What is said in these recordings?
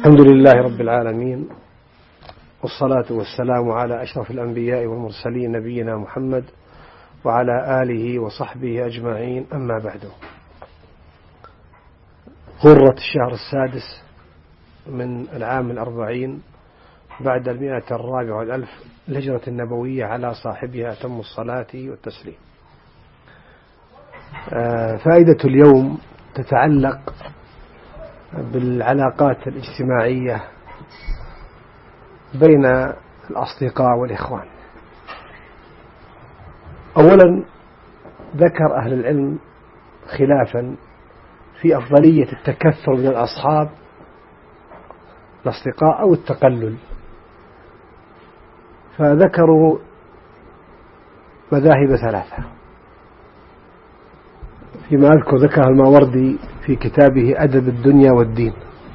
الحمد لله رب العالمين، والصلاة والسلام على أشرف الأنبياء والمرسلين نبينا محمد وعلى آله وصحبه أجمعين، أما بعد. غرة الشهر السادس من العام 40 بعد 104 الهجرة النبوية على صاحبها أتم الصلاة والتسليم. فائدة اليوم تتعلق بالعلاقات الاجتماعية بين الأصدقاء والإخوان. أولا ذكر أهل العلم خلافا في أفضلية التكثر من الأصحاب الأصدقاء أو التقلل، فذكروا مذاهب ثلاثة. فيما أذكر ذكر الماوردي في كتابه أدب الدنيا والدين،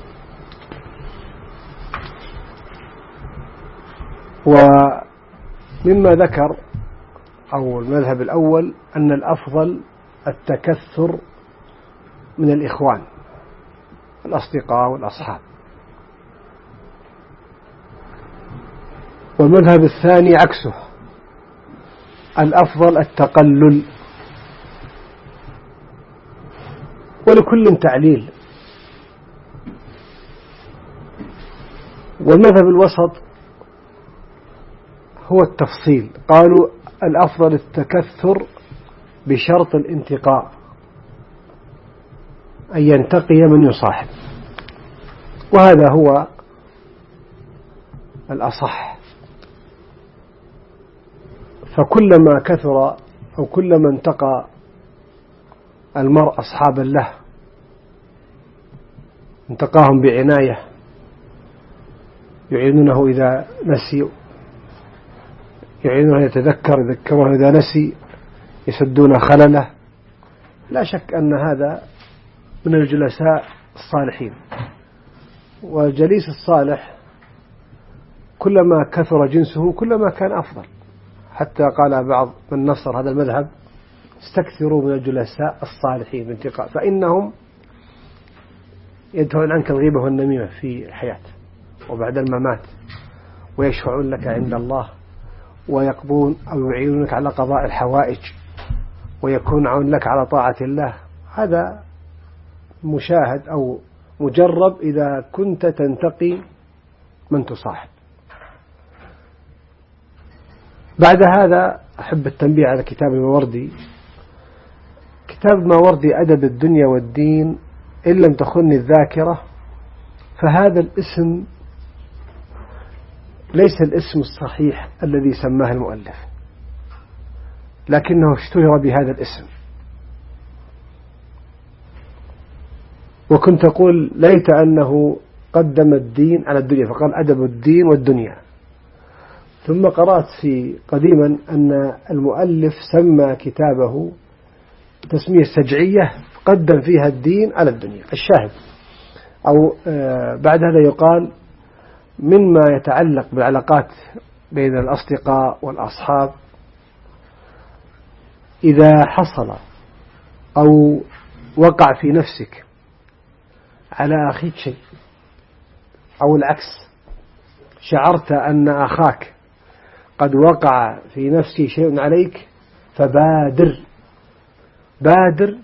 ومما ذكر أو المذهب الأول أن الأفضل التكثر من الإخوان الأصدقاء والأصحاب، والمذهب الثاني عكسه، الأفضل التقلل، ولكل تعليل. والمذهب الوسط هو التفصيل، قالوا الأفضل التكثر بشرط الانتقاء، أن ينتقي من يصاحب، وهذا هو الأصح. فكلما كثر أو كلما انتقى المرء أصحابا له انتقاهم بعناية، يعينونه إذا نسي، يعينونه يتذكر، يذكره إذا نسي، يسدون خلله. لا شك أن هذا من الجلساء الصالحين، والجليس الصالح كلما كثر جنسه كلما كان أفضل. حتى قال بعض من نصر هذا المذهب: استكثروا من الجلساء الصالحين بانتقاء، فإنهم يدفعون عنك الغيبة والنميمة في الحياة وبعد الممات، ويشفعون لك عند الله، ويقضون أو يعينونك على قضاء الحوائج، ويكون عون لك على طاعة الله. هذا مشاهد أو مجرب إذا كنت تنتقي من تصاحب. بعد هذا أحب التنبيه على كتاب الماوردي. كتاب الماوردي أدب الدنيا والدين، إن لم تخني الذاكرة فهذا الاسم ليس الاسم الصحيح الذي سماه المؤلف، لكنه اشتهر بهذا الاسم. وكنت أقول ليت أنه قدم الدين على الدنيا فقال أدب الدين والدنيا. ثم قرأت في قديما أن المؤلف سمى كتابه تسمية سجعية قدم فيها الدين على الدنيا. الشاهد أو بعد هذا يقال مما يتعلق بالعلاقات بين الأصدقاء والأصحاب: إذا حصل أو وقع في نفسك على أخيك شيء، أو العكس، شعرت أن أخاك قد وقع في نفسه شيء عليك، بادر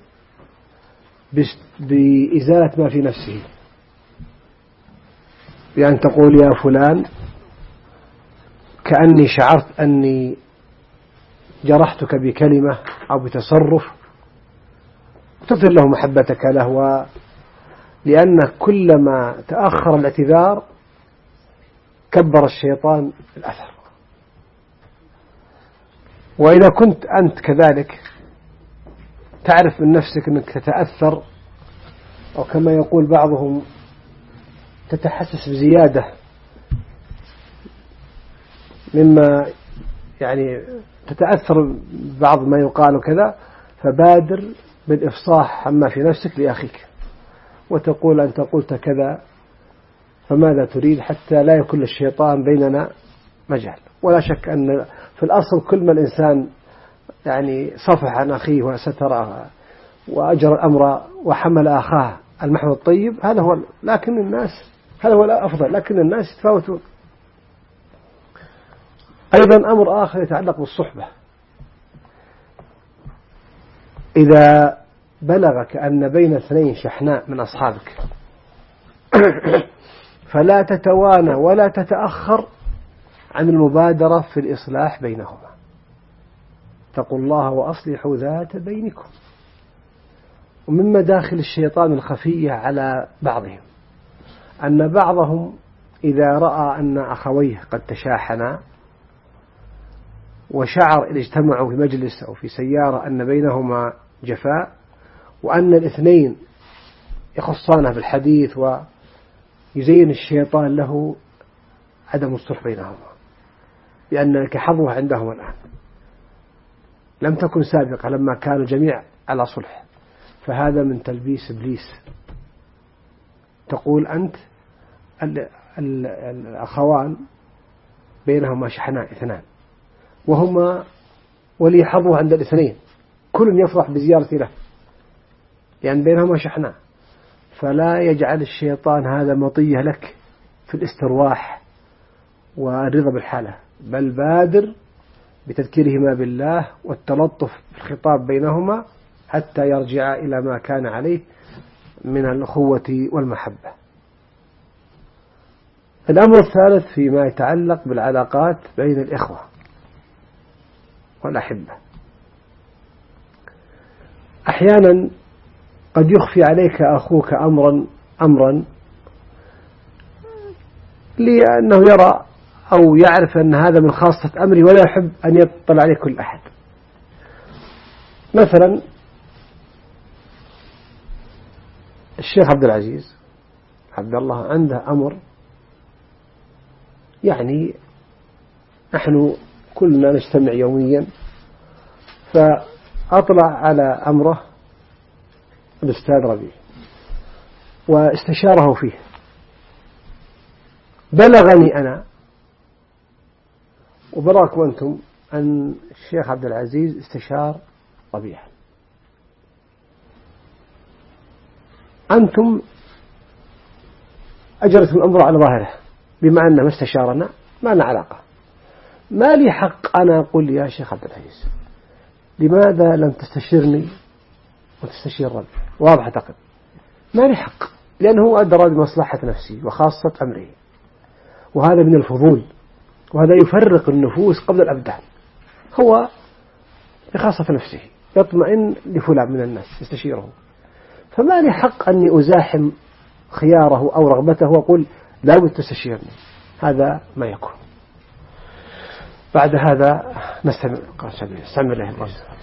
بإزالة ما في نفسه، بأن تقول: يا فلان، كأني شعرت أني جرحتك بكلمة أو بتصرف، تظهر له محبتك له، لأن كلما تأخر الاعتذار كبر الشيطان الأثر. وإذا كنت أنت كذلك تعرف من نفسك أنك تتأثر، أو كما يقول بعضهم تتحسس بزيادة مما يعني تتأثر بعض ما يقال وكذا، فبادر بالإفصاح عما في نفسك لأخيك، وتقول: أنت قلت كذا، فماذا تريد؟ حتى لا يكون الشيطان بيننا مجال. ولا شك أن في الأصل كل ما الإنسان يعني صفح عن أخيه وستره وأجر الأمر وحمل أخاه المحو الطيب، هذا هو. لكن الناس هذا هو الأفضل، لكن الناس يتفاوتون. أيضا أمر آخر يتعلق بالصحبة. إذا بلغك أن بين اثنين شحناء من أصحابك فلا تتوانى ولا تتأخر عن المبادرة في الإصلاح بينهما. اتقوا الله وأصلحوا ذات بينكم. ومن مداخل الشيطان الخفية على بعضهم أن بعضهم إذا رأى أن أخويه قد تشاحنا وشعر إذا اجتمعوا في مجلس أو في سيارة أن بينهما جفاء وأن الاثنين يخصانه بالحديث، ويزين الشيطان له عدم الصلح بينهما بأن لك حظوة عندهما الآن لم تكن سابقة لما كان الجميع على صلح، فهذا من تلبيس إبليس. تقول أنت الأخوان بينهما شحناء اثنان وهما ولي حظوة عند الاثنين، كل يفرح بزيارة له لأن بينهما شحناء، فلا يجعل الشيطان هذا مطية لك في الاسترواح والرضا بالحالة، بل بادر بتذكيرهما بالله والتلطف في الخطاب بينهما حتى يرجع إلى ما كان عليه من الأخوة والمحبة. الأمر الثالث فيما يتعلق بالعلاقات بين الإخوة والأحبة، أحيانا قد يخفي عليك أخوك أمرا لأنه يرى أو يعرف أن هذا من خاصة أمره ولا يحب أن يطلع عليه كل أحد. مثلا الشيخ عبد العزيز عبد الله عنده أمر يعني نحن كلنا نجتمع يوميا، فأطلع على أمره الأستاذ ربيع واستشاره فيه. بلغني أنا وبلغكم أنتم أن الشيخ عبد العزيز استشار ربيع. أنتم أجرتم الأمر على ظاهره بما أنه ما استشارنا ما لنا علاقة. ما لي حق أنا أقول يا شيخ عبد العزيز لماذا لم تستشيرني وتستشير ربي؟ واضح أعتقد ما لي حق، لأنه أدرى بمصلحة نفسي وخاصة أمره، وهذا من الفضول، وهذا يفرق النفوس قبل الأبدان. هو بخاصة نفسه يطمئن لفلان من الناس يستشيره، فما لي حق أني أزاحم خياره أو رغبته وأقول لا بد تستشيرني. هذا ما يكون. بعد هذا نستمع له.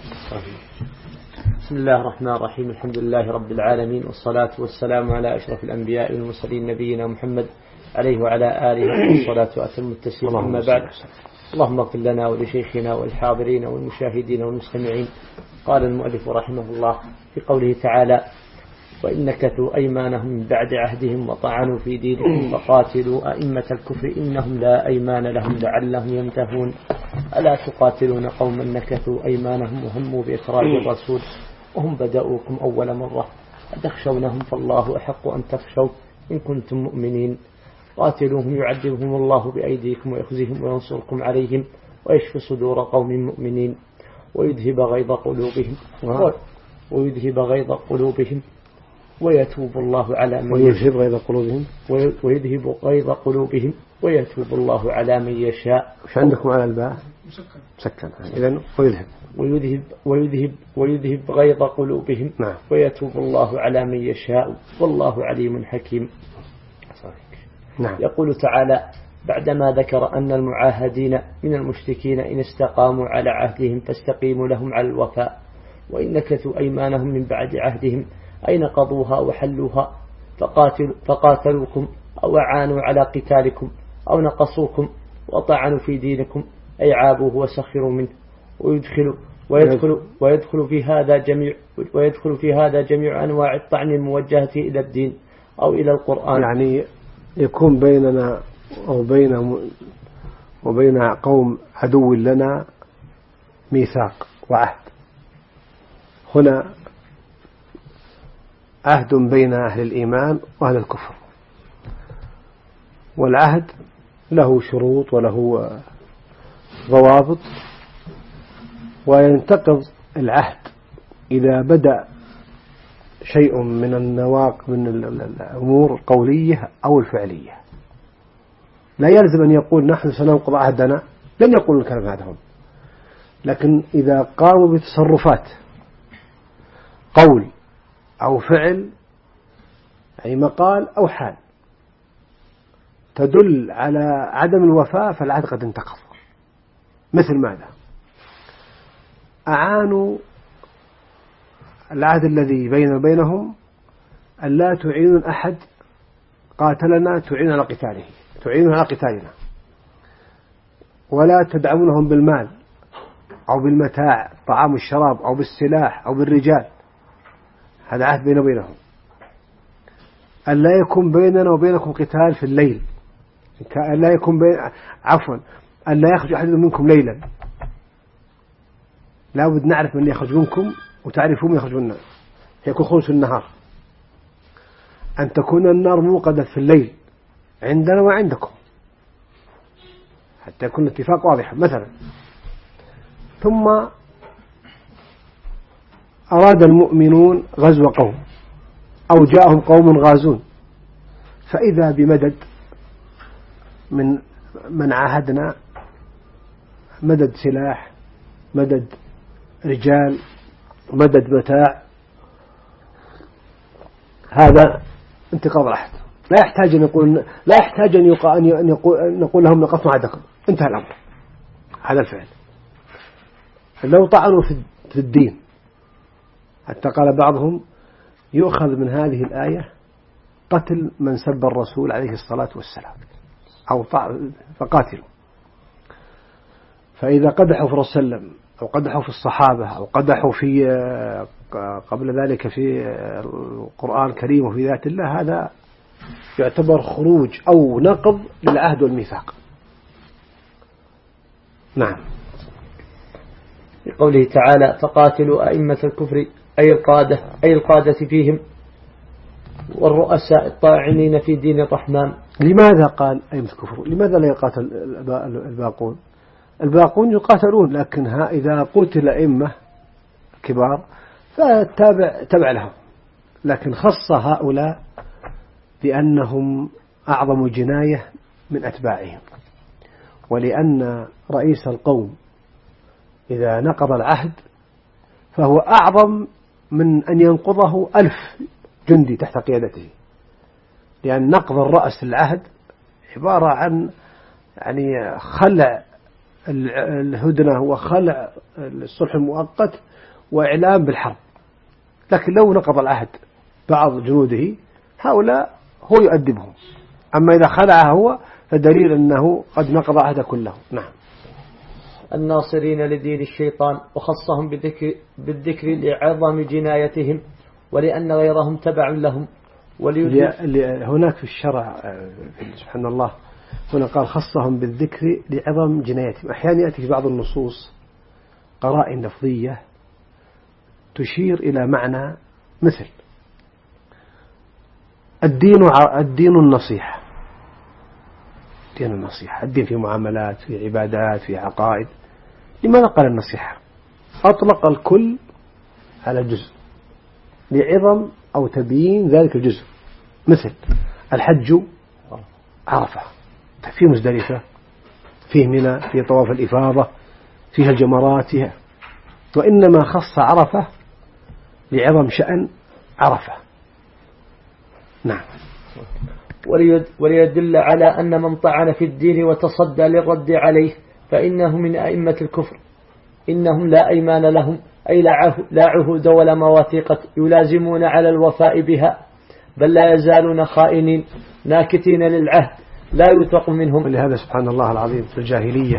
بسم الله الرحمن الرحيم. الحمد لله رب العالمين، والصلاة والسلام على أشرف الأنبياء والمرسلين نبينا محمد عليه وعلى آله الصلاة وأتم التسليم. أما بعد، اللهم اغفر لنا ولشيخنا والحاضرين والمشاهدين والمستمعين. قال المؤلف رحمه الله في قوله تعالى: وإن نكثوا أيمانهم من بعد عهدهم وطعنوا في دينكم فقاتلوا أئمة الكفر إنهم لا أيمان لهم لعلهم ينتهون. ألا تقاتلون قوما نكثوا أيمانهم وهموا بإخراج الرسول وهم بدأوكم أول مرة أتخشونهم فالله أحق أن تخشوا إن كنتم مؤمنين. قاتلوهم يعذبهم الله بأيديكم ويخزيهم وينصركم عليهم ويشفي صدور قوم مؤمنين ويذهب غيظ قلوبهم ويتوب الله على من ويذهب غيظ قلوبهم ويتوب الله على من يشاء. وش عندكم على الباء مسكن؟ إذن ويذهب غيظ قلوبهم. نعم. ويتوب الله على من يشاء والله عليم حكيم. نعم. يقول تعالى بعدما ذكر أن المعاهدين من المشركين إن استقاموا على عهدهم فاستقيموا لهم على الوفاء، وإن نكثوا أيمانهم من بعد عهدهم أي نقضوها وحلوها فقاتلوكم أو أعانوا على قتالكم أو نقصوكم وطعنوا في دينكم أي عابوه وسخروا منه. ويدخل في هذا جميع أنواع الطعن الموجهة إلى الدين أو إلى القرآن. يعني يكون بيننا وبين قوم عدو لنا ميثاق وعهد. هنا عهد بين أهل الإيمان وأهل الكفر، والعهد له شروط وله ضوابط، وينتقض العهد إذا بدأ شيء من من الأمور القولية أو الفعلية. لا يلزم أن يقول نحن سننقض عهدنا، لن يقول الكلام هذا هم، لكن إذا قاموا بتصرفات قول أو فعل، أي مقال أو حال، تدل على عدم الوفاء، فالعهد قد انتقض. مثل ماذا؟ أعانوا العهد الذي بيننا وبينهم أن لا تعينون أحد قاتلنا تعين على قتاله، تعينون على قتالنا، ولا تدعمونهم بالمال أو بالمتاع، طعام الشراب، أو بالسلاح أو بالرجال. هذا عهد بيننا وبينهم. أن لا يكون بيننا وبينكم قتال في الليل، أن لا يكون أن لا يخرج أحد منكم ليلا، لا بد نعرف من يخرج منكم وتعرفون من يخرج منا، يكون خلص النهار. أن تكون النار موقدة في الليل عندنا وعندكم، حتى يكون اتفاق واضح مثلا. ثم أراد المؤمنون غزو قوم أو جاءهم قوم غازون، فإذا بمدد من عاهدنا، مدد سلاح، مدد رجال، مدد متاع، هذا انتقاض العهد. لا يحتاج أن نقول لهم نقصنا عهدكم، انتهى الأمر. هذا الفعل. لو طعنوا في الدين، حتى قال بعضهم يؤخذ من هذه الآية قتل من سب الرسول عليه الصلاة والسلام، أو فقاتلوا. فإذا قدحوا في الرسول صلى الله عليه وسلم، أو قدحوا في الصحابة، أو قدحوا في قبل ذلك في القرآن الكريم وفي ذات الله، هذا يعتبر خروج أو نقض للعهد والميثاق. نعم. في قوله تعالى: فقاتلوا أئمة الكفر، أي القادة فيهم، والرؤساء الطاعنين في دين الرحمن. لماذا قال أئمة الكفر؟ لماذا لا يقاتل الباقون؟ الباقون يقاتلون، لكن إذا قتل أئمة كبار فتابع لهم، لكن خص هؤلاء لأنهم أعظم جناية من أتباعهم، ولأن رئيس القوم إذا نقض العهد فهو أعظم من أن ينقضه 1000 جندي تحت قيادته، لأن نقض الرأس العهد عبارة عن خلع الهدنة وخلع الصلح المؤقت وإعلام بالحرب. لكن لو نقض العهد بعض جنوده هؤلاء هو يؤدبهم، أما إذا خلعها هو فدليل أنه قد نقض عهد كله. نعم. الناصرين لدين الشيطان، وخصهم بالذكر لعظم جنايتهم، ولأن غيرهم تبع لهم. هناك في الشرع سبحان الله هنا قال خصهم بالذكر لعظم جنايتهم. أحيانا يأتي في بعض النصوص قرائن لفظية تشير إلى معنى، مثل الدين النصيحة، الدين في معاملات، في عبادات، في عقائد. لماذا قال النصيحة؟ أطلق الكل على الجزء لعظم أو تبيين ذلك الجزء. مثل الحج عرفة، في مزدلفة، فيه منى، في طواف الإفاضة، فيها الجمرات، وإنما خص عرفة لعظم شأن عرفة. نعم. وليدل على أن من طعن في الدين وتصدى للرد عليه فإنه من أئمة الكفر، إنهم لا أيمان لهم، أي لا عهود ولا مواثيق يلازمون على الوفاء بها، بل لا يزالون خائنين ناكتين للعهد لا يوثق منهم. ولهذا سبحان الله العظيم في الجاهلية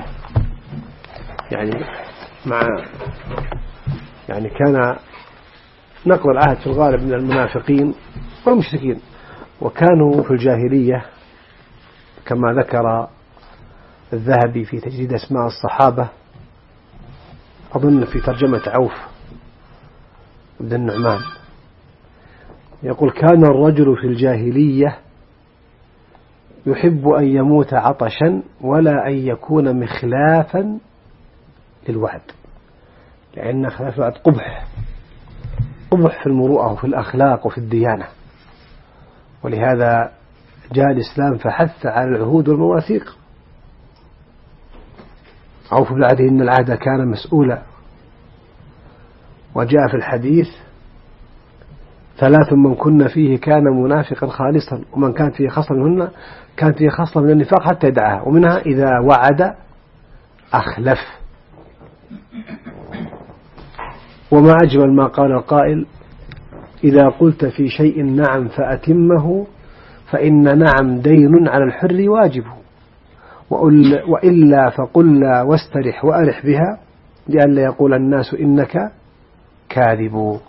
كان نقض العهد في الغالب من المنافقين والمشركين، وكانوا في الجاهلية كما ذكر الذهبي في تجريد أسماء الصحابة، أظن في ترجمة عوف بن النعمان، يقول: كان الرجل في الجاهلية يحب أن يموت عطشا ولا أن يكون مخلافا للوعد، لأن خلاف الوعد قبح في المروءة وفي الأخلاق وفي الديانة. ولهذا جاء الإسلام فحث على العهود والمواثيق. أوفوا بالعهد إن العهد كان مسؤولا. وجاء في الحديث 3 من كن فيه كان منافقا خالصا، ومن كانت فيه خصلة منهن كانت فيه خصلة من النفاق حتى يدعها، ومنها إذا وعد أخلف. وما أجمل ما قال القائل: إذا قلت في شيء نعم فأتمه، فإن نعم دين على الحر واجبه، وإلا فقل لا واسترح وأرح بها، لئلا يقول الناس إنك كاذب.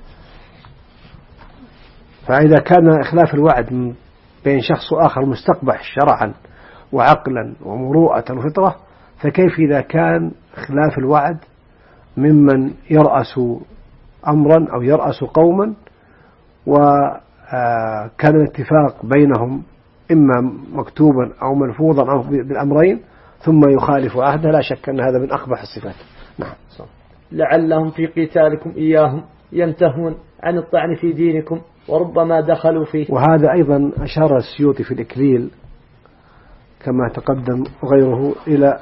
فإذا كان إخلاف الوعد بين شخص آخر مستقبح شرعا وعقلا ومروءة وفطرة، فكيف إذا كان خلاف الوعد ممن يرأس أمرا أو يرأس قوما، وكان الاتفاق بينهم إما مكتوبا أو ملفوظا أو بالأمرين، ثم يخالف عهده، لا شك أن هذا من أقبح الصفات. نعم. لعلهم في قتالكم إياهم ينتهون عن الطعن في دينكم وربما دخلوا فيه. وهذا أيضا أشار السيوطي في الإكليل كما تقدم غيره إلى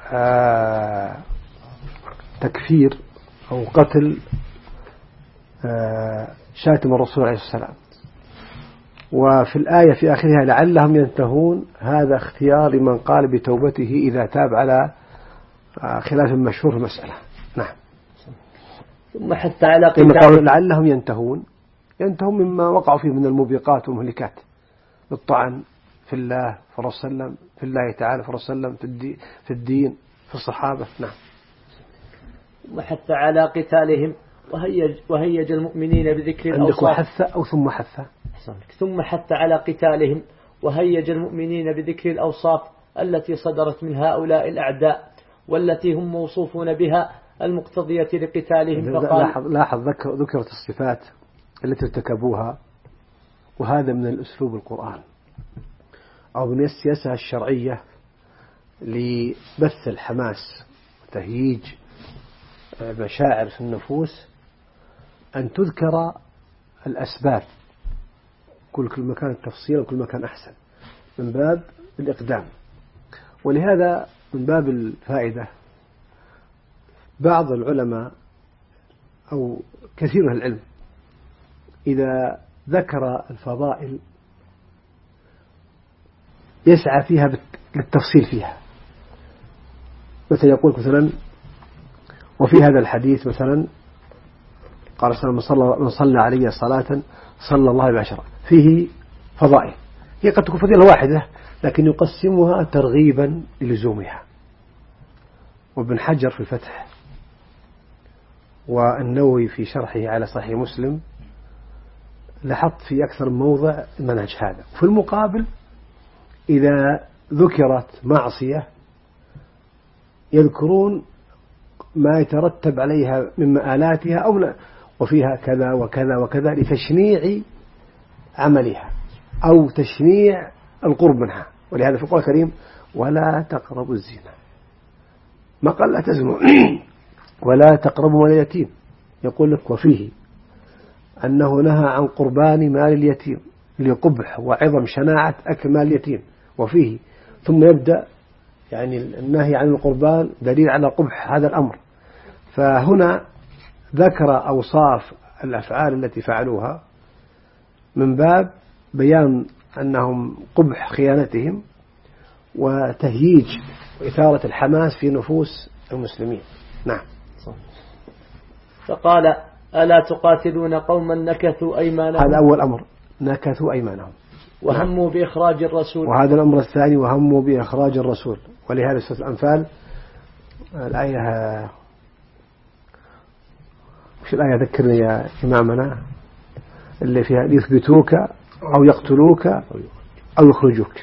تكفير أو قتل شاتم الرسول عليه الصلاة والسلام. وفي الآية في آخرها لعلهم ينتهون، هذا اختيار لمن قال بتوبته إذا تاب على خلاف مشهور في المسألة. نعم. ثم حتى على قتال لعلهم ينتهون مما وقعوا فيه من الموبقات والمهلكات، بالطعن في الله في الرسول صلى الله عليه وسلم، في الله تعالى في الرسول صلى الله عليه وسلم، في الدين، في الصحابة. نعم. وحتى على قتالهم وهيج المؤمنين بذكر الأوصاف. عندك حث أو ثم حث؟ ثم حتى على قتالهم وهيج المؤمنين بذكر الأوصاف التي صدرت من هؤلاء الأعداء والتي هم موصوفون بها المقتضية لقتالهم. لاحظ ذكرت الصفات التي ارتكبوها، وهذا من الأسلوب القرآن أو من السياسة الشرعية لبث الحماس وتهييج مشاعر في النفوس، أن تذكر الأسباب، كل ما كان التفصيل وكل ما كان أحسن، من باب الإقدام. ولهذا من باب الفائدة بعض العلماء أو كثير من العلم إذا ذكر الفضائل يسعى فيها للتفصيل فيها. مثلا يقول مثلا وفي هذا الحديث مثلا قال صلى الله عليه وسلم: من صلى علي صلاة صلى الله عليه وسلم، فيه فضائل، هي قد تكون فضيلة واحدة لكن يقسمها ترغيبا للزومها. وابن حجر في الفتح والنووي في شرحه على صحيح مسلم لحط في أكثر من موضع المنهج هذا. في المقابل إذا ذكرت معصية يذكرون ما يترتب عليها من مآلاتها أو لا، وفيها كذا وكذا وكذا لتشنيع عملها أو تشنيع القرب منها. ولهذا في القرآن الكريم: ولا تقربوا الزنا، ما قال لا تزنوا ولا تقربوا مال اليتيم، يقول لك وفيه أنه نهى عن قربان مال اليتيم لقبح وعظم شناعة أكل مال اليتيم، وفيه ثم يبدأ يعني النهي عن القربان دليل على قبح هذا الأمر. فهنا ذكر أوصاف الأفعال التي فعلوها من باب بيان أنهم قبح خيانتهم وتهييج وإثارة الحماس في نفوس المسلمين. نعم. فقال: ألا تقاتلون قوما نكثوا أيمانهم. هذا أول أمر، نكثوا أيمانهم وهموا بإخراج الرسول. وهذا الأمر الثاني، وهموا بإخراج الرسول. ولهذا سورة الأنفال الآية، وش الآية ذكرني يا إمامنا، اللي فيها: يثبتوك أو يقتلوك أو يخرجوك.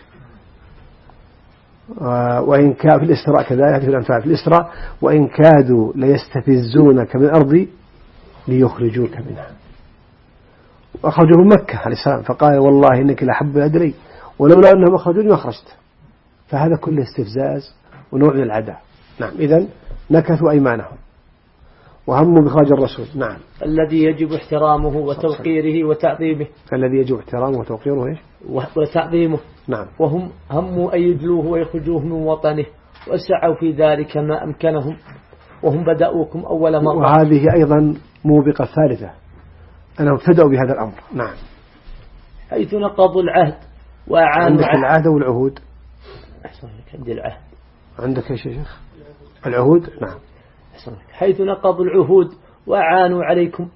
وإن كان في الإسراء كذلك، في الأنفال في الإسراء: وإن كادوا ليستفزونك من الأرض ليخرجوك منها. وأخرجوه من مكة عليه السلام، فقال: والله إنك لحب أدري ولولا أنهم أخرجوني ما خرجت. فهذا كله استفزاز ونوع من العداء. نعم. إذن نكثوا أيمانهم وهموا بخراج الرسول. نعم. الذي يجب احترامه وتوقيره وتعظيمه. الذي يجب احترامه وتوقيره إيش؟ وتعظيمه. نعم. وهم هموا أن يجلوه ويخرجوه من وطنه وسعوا في ذلك ما أمكنهم وهم بدأوكم أول مرة. وهذه أيضا موبقة ثالثة أنهم ابتدأوا بهذا الأمر. نعم. حيث نقضوا العهد وأعانوا. عندك العهد والعهود. أحسن لك. عندي العهد. عندك إيش يا شيخ؟ العهود. نعم. أحسن لك. حيث نقضوا العهود وأعانوا عليكم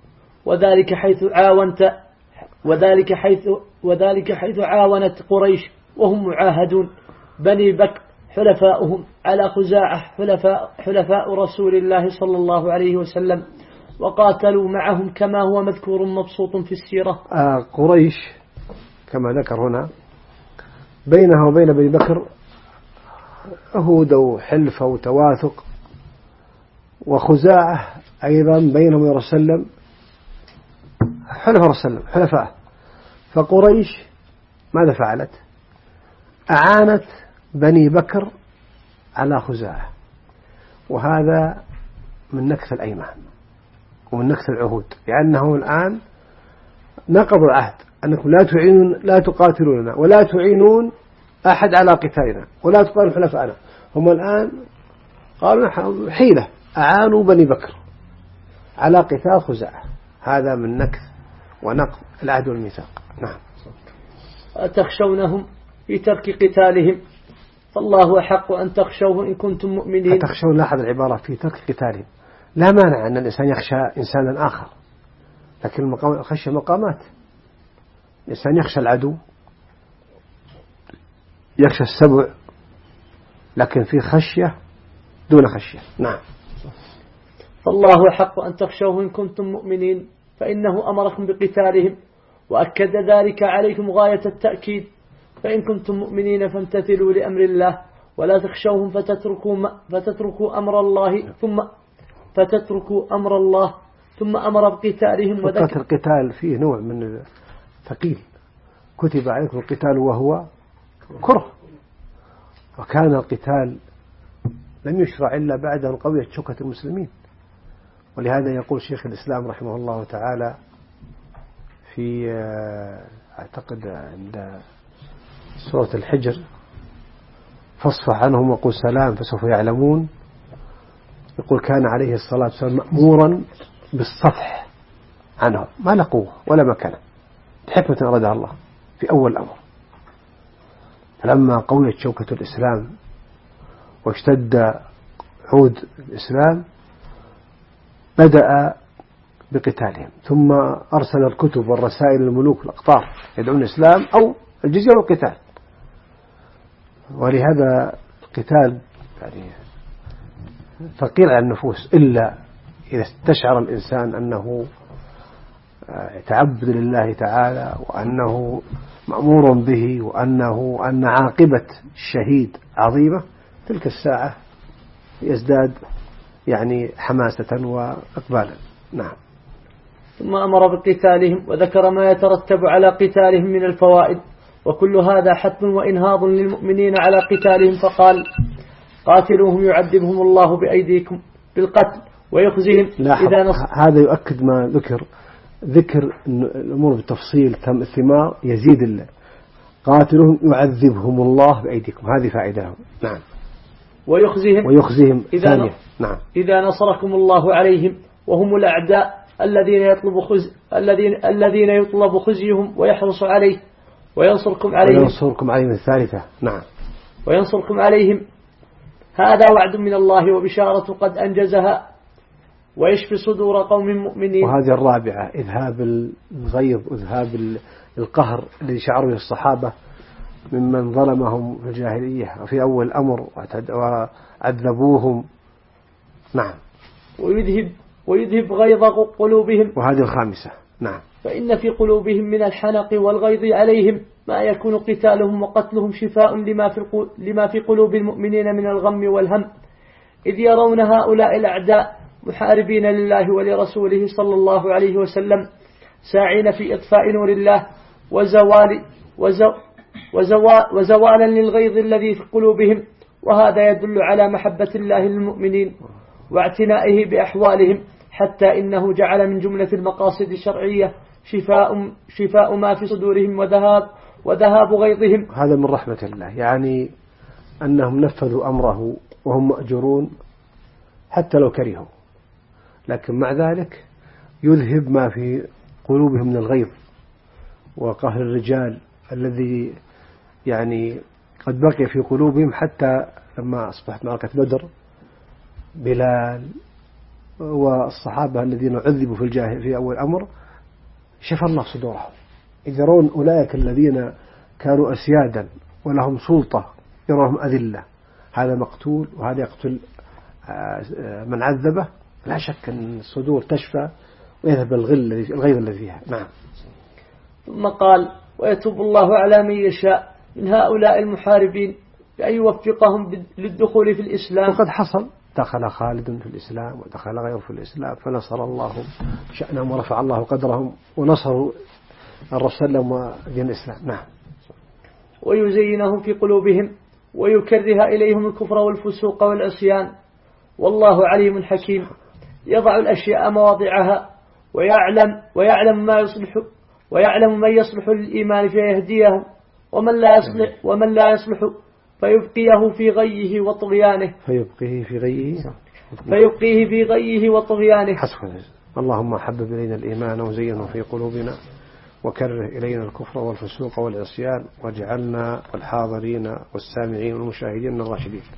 وذلك حيث عاونت قريش وهم معاهدون بني بكر حلفاؤهم على خزاعة حلفاء رسول الله صلى الله عليه وسلم وقاتلوا معهم كما هو مذكور مبسوط في السيرة. قريش كما ذكر هنا بينها وبين بني بكر عهود وحلف وتواثق، وخزاعة أيضا بينهم وبين رسول الله حلفاء. فقريش ماذا فعلت؟ أعانت بني بكر على خزاعة، وهذا من نكث الأيمان ومن نكث العهود، لأنه الآن نقضوا العهد أنكم لا تقاتلوننا ولا تعينون أحد على قتالنا ولا تقاتلوا حلفائنا. هم الآن قالوا حيلة أعانوا بني بكر على قتال خزاعة. هذا من نكث ونقض العهد والميثاق. نعم. أتخشونهم في ترك قتالهم فالله أحق أن تخشوه إن كنتم مؤمنين. أتخشون، لاحظ العبارة، في ترك قتالهم. لا مانع أن الإنسان يخشى إنسانا آخر، لكن الخشية مقامات. الإنسان يخشى العدو، يخشى السبع، لكن في خشية دون خشية. نعم. فالله أحق أن تخشوه إن كنتم مؤمنين فإنه أمركم بقتالهم وأكد ذلك عليكم غاية التأكيد. فإن كنتم مؤمنين فامتثلوا لأمر الله ولا تخشوهم فتتركوا أمر الله ثم أمر بقتالهم. وذكر القتال فيه نوع من ثقيل. كتب عليكم القتال وهو كره، وكان القتال لم يشرع إلا بعد أن قويت شوكة المسلمين. ولهذا يقول شيخ الإسلام رحمه الله تعالى في أعتقد عند سورة الحجر: فاصفح عنهم وقل سلام فسوف يعلمون. يقول كان عليه الصلاة والسلام مأمورا بالصفح عنهم، ما له قوة ولا مكانة، بحكمة أرادها الله في أول الأمر. فلما قويت شوكة الإسلام واشتد عود الإسلام بدأ بقتالهم، ثم أرسل الكتب والرسائل للملوك الأقطار يدعون الإسلام أو الجزية والقتال. ولهذا القتال يعني ثقيل على النفوس، إلا إذا استشعر الإنسان أنه يتعبد لله تعالى وأنه مأمور به وأن عاقبة الشهيد عظيمة. تلك الساعة يزداد يعني حماسة وإقبالا. نعم. ثم أمر بقتالهم وذكر ما يترتب على قتالهم من الفوائد، وكل هذا حتم وإنهاض للمؤمنين على قتالهم. فقال: قاتلوهم يعذبهم الله بأيديكم بالقتل ويخزهم. هذا يؤكد ما ذكر الأمور بالتفصيل. الثمار يزيد الله. قاتلوهم يعذبهم الله بأيديكم، هذه فائدة. نعم. ويخزهم ثانية. نعم. إذا نصركم الله عليهم وهم الأعداء الذين يطلب خزيهم ويحرص عليه وينصركم عليهم الثالثة. نعم. وينصركم عليهم. هذا وعد من الله وبشارة قد أنجزها ويشفي صدور قوم مؤمنين. وهذه الرابعة: إذهاب الغيظ، إذهاب القهر الذي شعروا به الصحابة ممن ظلمهم في الجاهلية وفي أول الأمر وعذبوهم. نعم. ويذهب غيظ قلوبهم. وهذه الخامسة. نعم. فإن في قلوبهم من الحنق والغيظ عليهم ما يكون قتالهم وقتلهم شفاء لما في قلوب المؤمنين من الغم والهم، إذ يرون هؤلاء الأعداء محاربين لله ولرسوله صلى الله عليه وسلم ساعين في إطفاء نور الله وزوالا للغيظ الذي في قلوبهم، وهذا يدل على محبة الله للمؤمنين واعتنائه بأحوالهم، حتى إنه جعل من جملة المقاصد الشرعية شفاء ما في صدورهم وذهاب غيظهم. هذا من رحمة الله، يعني أنهم نفذوا أمره وهم مأجورون حتى لو كرهوا، لكن مع ذلك يذهب ما في قلوبهم من الغيظ وقهر الرجال الذي يعني قد بقي في قلوبهم، حتى لما أصبحت معركة بدر بلال والصحابة الذين عذبوا في أول أمر شفى الله صدورهم، إذ يرون أولئك الذين كانوا أسيادا ولهم سلطة يرونهم أذلة، هذا مقتول وهذا يقتل من عذبه، لا شك أن الصدور تشفى ويذهب الغيظ الذي فيها. نعم. ثم قال: ويتوب الله على من يشاء من هؤلاء المحاربين بأن يوفقهم للدخول في الإسلام. وقد حصل، دخل خالد في الإسلام ودخل غيره في الإسلام، فنصر الله شأنهم ورفع الله قدرهم ونصروا الرسول ودين الإسلام. نعم. ويزينهم في قلوبهم ويكره إليهم الكفر والفسوق والعصيان، والله عليم حكيم، يضع الأشياء مواضعها ويعلم من يصلح للإيمان فيهديه، ومن لا يصلح فيبقيه في غيه وطغيانه. حسنا. اللهم حبب إلينا الإيمان وزينه في قلوبنا وكره إلينا الكفر والفسوق والعصيان، واجعلنا الحاضرين والسامعين والمشاهدين الراشدين.